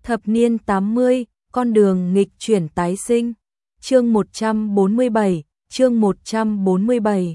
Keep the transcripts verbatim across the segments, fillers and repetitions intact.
Thập niên tám mươi, con đường nghịch chuyển tái sinh. Chương một trăm bốn mươi bảy, chương một trăm bốn mươi bảy.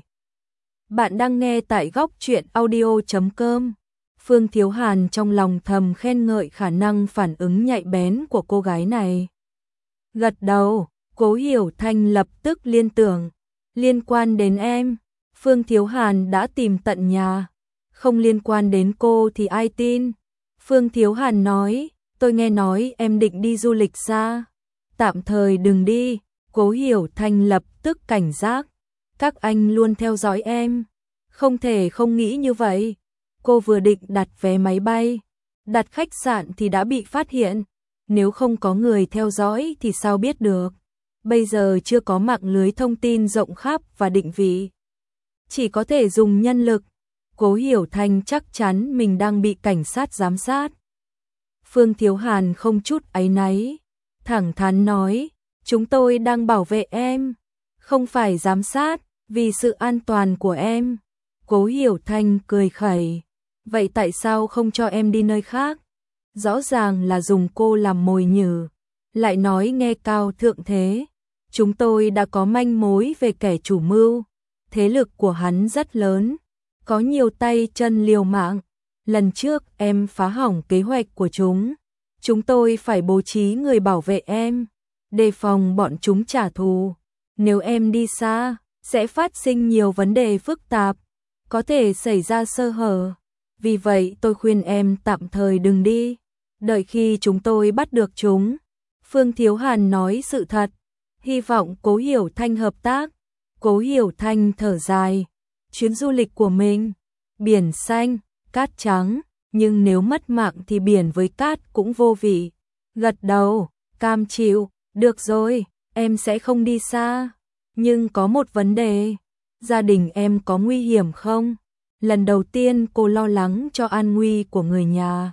Bạn đang nghe tại góc truyện audio chấm com. Phương Thiếu Hàn trong lòng thầm khen ngợi khả năng phản ứng nhạy bén của cô gái này. Gật đầu, Cố Hiểu Thanh lập tức liên tưởng. Liên quan đến em, Phương Thiếu Hàn đã tìm tận nhà. Không liên quan đến cô thì ai tin? Phương Thiếu Hàn nói, tôi nghe nói em định đi du lịch xa. Tạm thời đừng đi. Cố Hiểu Thanh lập tức cảnh giác. Các anh luôn theo dõi em. Không thể không nghĩ như vậy. Cô vừa định đặt vé máy bay, đặt khách sạn thì đã bị phát hiện. Nếu không có người theo dõi thì sao biết được. Bây giờ chưa có mạng lưới thông tin rộng khắp và định vị. Chỉ có thể dùng nhân lực. Cố Hiểu Thanh chắc chắn mình đang bị cảnh sát giám sát. Phương Thiếu Hàn không chút áy náy, thẳng thắn nói, chúng tôi đang bảo vệ em, không phải giám sát, vì sự an toàn của em. Cố Hiểu Thanh cười khẩy, vậy tại sao không cho em đi nơi khác? Rõ ràng là dùng cô làm mồi nhử, lại nói nghe cao thượng thế. Chúng tôi đã có manh mối về kẻ chủ mưu, thế lực của hắn rất lớn, có nhiều tay chân liều mạng. Lần trước em phá hỏng kế hoạch của chúng, chúng tôi phải bố trí người bảo vệ em, đề phòng bọn chúng trả thù. Nếu em đi xa, sẽ phát sinh nhiều vấn đề phức tạp, có thể xảy ra sơ hở. Vì vậy tôi khuyên em tạm thời đừng đi, đợi khi chúng tôi bắt được chúng. Phương Thiếu Hàn nói sự thật, hy vọng Cố Hiểu Thanh hợp tác. Cố Hiểu Thanh thở dài, chuyến du lịch của mình, biển xanh, cát trắng, nhưng nếu mất mạng thì biển với cát cũng vô vị. Gật đầu, cam chịu, được rồi, em sẽ không đi xa. Nhưng có một vấn đề, gia đình em có nguy hiểm không? Lần đầu tiên cô lo lắng cho an nguy của người nhà.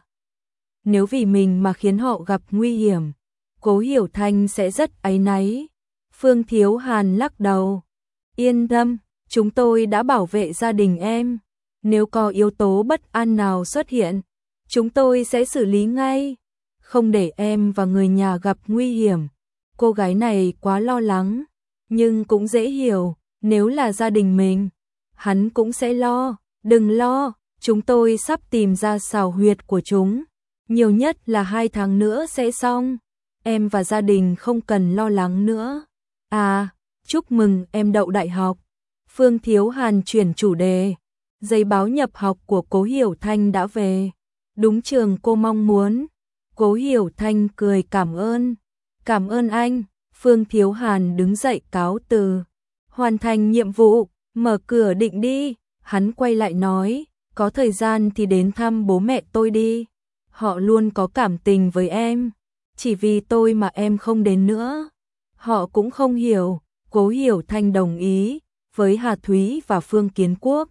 Nếu vì mình mà khiến họ gặp nguy hiểm, Cố Hiểu Thanh sẽ rất áy náy. Phương Thiếu Hàn lắc đầu, yên tâm, chúng tôi đã bảo vệ gia đình em. Nếu có yếu tố bất an nào xuất hiện, chúng tôi sẽ xử lý ngay, không để em và người nhà gặp nguy hiểm. Cô gái này quá lo lắng, nhưng cũng dễ hiểu, nếu là gia đình mình, hắn cũng sẽ lo. Đừng lo, chúng tôi sắp tìm ra xào huyệt của chúng, nhiều nhất là hai tháng nữa sẽ xong. Em và gia đình không cần lo lắng nữa. À, chúc mừng em đậu đại học. Phương Thiếu Hàn chuyển chủ đề. Giấy báo nhập học của Cố Hiểu Thanh đã về, đúng trường cô mong muốn. Cố Hiểu Thanh cười cảm ơn. Cảm ơn anh. Phương Thiếu Hàn đứng dậy cáo từ. Hoàn thành nhiệm vụ, mở cửa định đi. Hắn quay lại nói, có thời gian thì đến thăm bố mẹ tôi đi. Họ luôn có cảm tình với em. Chỉ vì tôi mà em không đến nữa. Họ cũng không hiểu. Cố Hiểu Thanh đồng ý với Hà Thúy và Phương Kiến Quốc.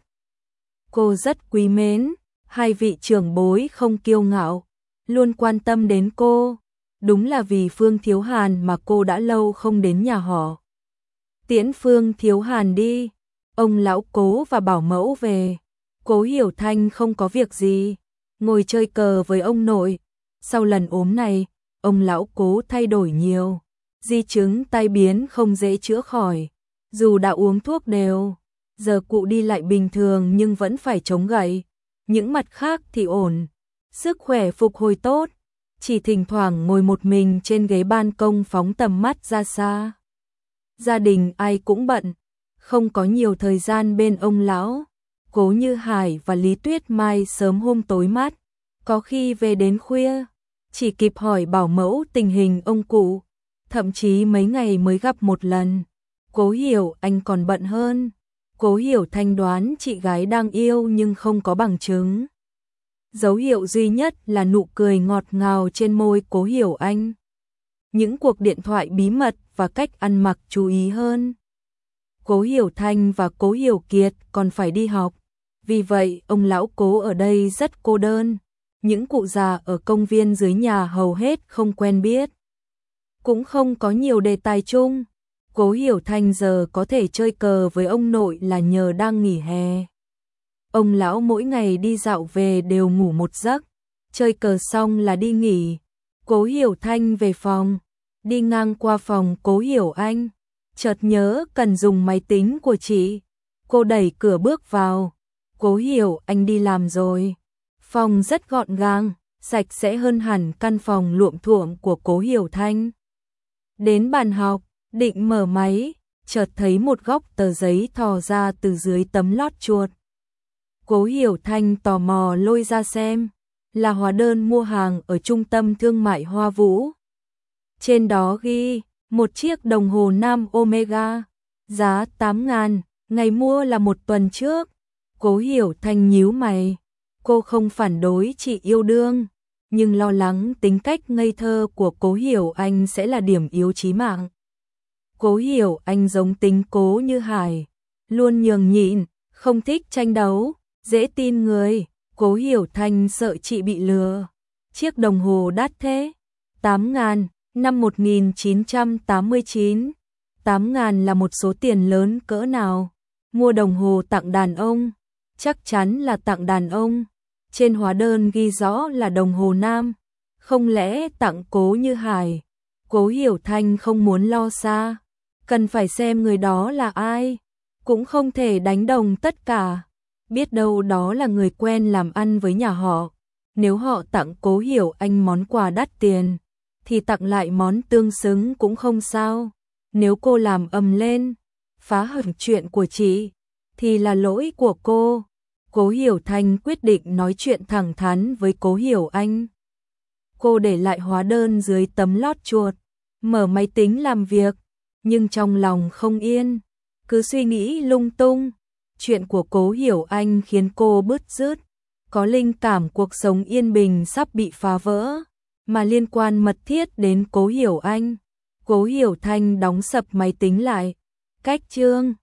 Cô rất quý mến, hai vị trưởng bối không kiêu ngạo, luôn quan tâm đến cô. Đúng là vì Phương Thiếu Hàn mà cô đã lâu không đến nhà họ. Tiễn Phương Thiếu Hàn đi, ông lão Cố và bảo mẫu về. Cố Hiểu Thanh không có việc gì, ngồi chơi cờ với ông nội. Sau lần ốm này, ông lão Cố thay đổi nhiều, di chứng tai biến không dễ chữa khỏi, dù đã uống thuốc đều. Giờ cụ đi lại bình thường nhưng vẫn phải chống gậy. Những mặt khác thì ổn, sức khỏe phục hồi tốt, chỉ thỉnh thoảng ngồi một mình trên ghế ban công phóng tầm mắt ra xa. Gia đình ai cũng bận, không có nhiều thời gian bên ông lão. Cố Như Hải và Lý Tuyết Mai sớm hôm tối mát, có khi về đến khuya, chỉ kịp hỏi bảo mẫu tình hình ông cụ, thậm chí mấy ngày mới gặp một lần. Cố Hiểu Anh còn bận hơn. Cố Hiểu Thanh đoán chị gái đang yêu nhưng không có bằng chứng. Dấu hiệu duy nhất là nụ cười ngọt ngào trên môi Cố Hiểu Anh. Những cuộc điện thoại bí mật và cách ăn mặc chú ý hơn. Cố Hiểu Thanh và Cố Hiểu Kiệt còn phải đi học. Vì vậy ông lão Cố ở đây rất cô đơn. Những cụ già ở công viên dưới nhà hầu hết không quen biết, cũng không có nhiều đề tài chung. Cố Hiểu Thanh giờ có thể chơi cờ với ông nội là nhờ đang nghỉ hè. Ông lão mỗi ngày đi dạo về đều ngủ một giấc, chơi cờ xong là đi nghỉ. Cố Hiểu Thanh về phòng, đi ngang qua phòng Cố Hiểu Anh, chợt nhớ cần dùng máy tính của chị. Cô đẩy cửa bước vào, Cố Hiểu Anh đi làm rồi. Phòng rất gọn gàng, sạch sẽ hơn hẳn căn phòng luộm thuộm của Cố Hiểu Thanh. Đến bàn học, định mở máy, chợt thấy một góc tờ giấy thò ra từ dưới tấm lót chuột. Cố Hiểu Thanh tò mò lôi ra xem, là hóa đơn mua hàng ở trung tâm thương mại Hoa Vũ. Trên đó ghi, một chiếc đồng hồ Nam Omega, giá tám ngàn, ngày mua là một tuần trước. Cố Hiểu Thanh nhíu mày, cô không phản đối chị yêu đương, nhưng lo lắng tính cách ngây thơ của Cố Hiểu Anh sẽ là điểm yếu chí mạng. Cố Hiểu Anh giống tính Cố Như Hải, luôn nhường nhịn, không thích tranh đấu, dễ tin người. Cố Hiểu Thanh sợ chị bị lừa. Chiếc đồng hồ đắt thế, tám ngàn, năm một nghìn chín trăm tám mươi chín. tám ngàn là một số tiền lớn cỡ nào? Mua đồng hồ tặng đàn ông, chắc chắn là tặng đàn ông. Trên hóa đơn ghi rõ là đồng hồ nam, không lẽ tặng Cố Như Hải? Cố Hiểu Thanh không muốn lo xa, cần phải xem người đó là ai, cũng không thể đánh đồng tất cả. Biết đâu đó là người quen làm ăn với nhà họ. Nếu họ tặng Cố Hiểu Anh món quà đắt tiền, thì tặng lại món tương xứng cũng không sao. Nếu cô làm ầm lên, phá hỏng chuyện của chị, thì là lỗi của cô. Cố Hiểu Thanh quyết định nói chuyện thẳng thắn với Cố Hiểu Anh. Cô để lại hóa đơn dưới tấm lót chuột, mở máy tính làm việc, nhưng trong lòng không yên, cứ suy nghĩ lung tung. Chuyện của Cố Hiểu Anh khiến cô bứt rứt, có linh cảm cuộc sống yên bình sắp bị phá vỡ, mà liên quan mật thiết đến Cố Hiểu Anh. Cố Hiểu Thanh đóng sập máy tính lại, cách chương.